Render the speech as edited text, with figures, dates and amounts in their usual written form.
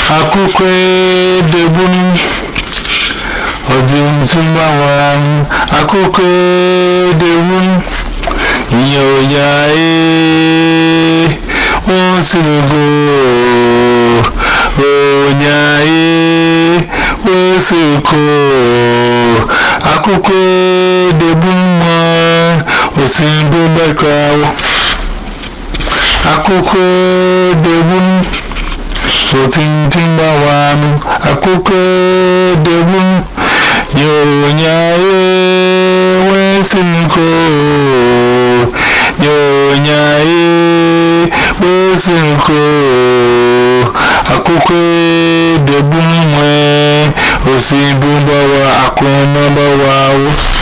akụkọ edebunu ọdịmtụgbanwe akụkọ edebunu nyonya osigo onya osiko akụkọ edebunu osimbo bakrawo akụkọ edebunu otintimbawanụ akụkọ edebunu nyonya wesiko nyonya wesiko akụkọ edebunu osimbo bawa akụnọ bawawo